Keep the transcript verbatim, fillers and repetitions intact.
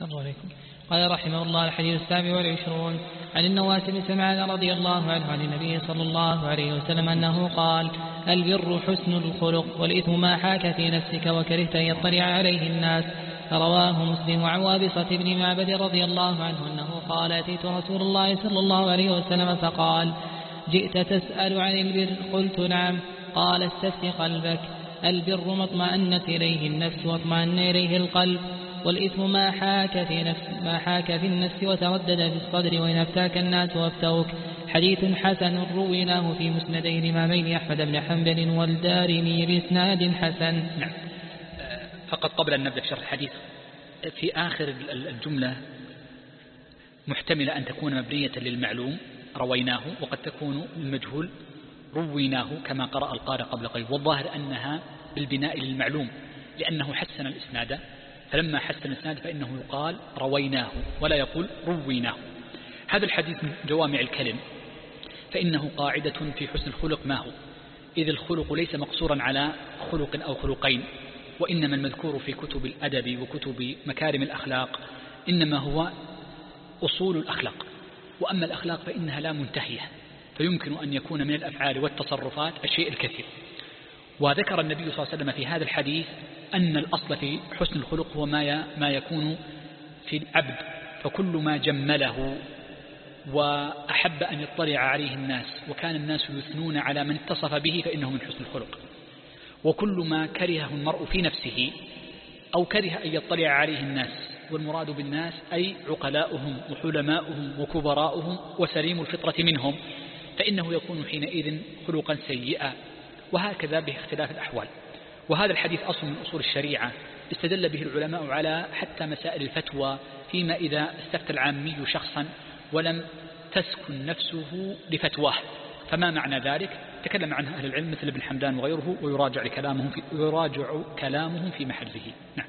الله عليكم. قال رحمه الله: الحديث السابع والعشرون عن النواس بن سمعان رضي الله عنه عن النبي صلى الله عليه وسلم أنه قال: البر حسن الخلق، والإثم ما حاك في نفسك وكرهت أن يطلع عليه الناس. رواه مسلم. وعن وابصة بن معبد رضي الله عنه أنه قال: أتيت رسول الله صلى الله عليه وسلم فقال: جئت تسأل عن البر؟ قلت: نعم. قال: استفت قلبك. البر ما اطمأنت إليه النفس واطمأن إليه القلب، والإثم ما حاك في نفس ما حاك في النفس وتردد في الصدر، وإن أفتاك الناس وأفتوك. حديث حسن رويناه في مسندين الإمامين أحمد بن حنبل والدارمي بإسناد حسن. نعم. فقط قبل أن نبدأ في شرح الحديث، في آخر الجملة محتملة أن تكون مبنية للمعلوم رويناه، وقد تكون المجهول رويناه كما قرأ القارئ قبل قليل، والظاهر أنها بالبناء للمعلوم لأنه حسن الإسناد، فلما حسن الإسناد فإنه يقال رويناه ولا يقول رويناه. هذا الحديث من جوامع الكلم، فإنه قاعدة في حسن الخلق ما هو، إذ الخلق ليس مقصورا على خلق أو خلقين، وإنما المذكور في كتب الأدب وكتب مكارم الأخلاق إنما هو أصول الأخلاق، وأما الأخلاق فإنها لا منتهية، فيمكن أن يكون من الأفعال والتصرفات الشيء الكثير. وذكر النبي صلى الله عليه وسلم في هذا الحديث أن الأصل في حسن الخلق هو ما ما يكون في العبد، فكل ما جمله وأحب أن يطلع عليه الناس وكان الناس يثنون على من اتصف به فإنه من حسن الخلق، وكل ما كرهه المرء في نفسه أو كره أن يطلع عليه الناس، والمراد بالناس أي عقلاؤهم وحلماؤهم وكبراؤهم وسليم الفطرة منهم، فإنه يكون حينئذ خلقا سيئا، وهكذا باختلاف الأحوال. وهذا الحديث أصل من أصول الشريعة استدل به العلماء على حتى مسائل الفتوى، فيما إذا استفتى العامي شخصا ولم تسكن نفسه لفتواه، فما معنى ذلك؟ تكلم عنه أهل العلم مثل ابن حمدان وغيره، ويراجع كلامهم في, ويراجع كلامهم في محله. نعم.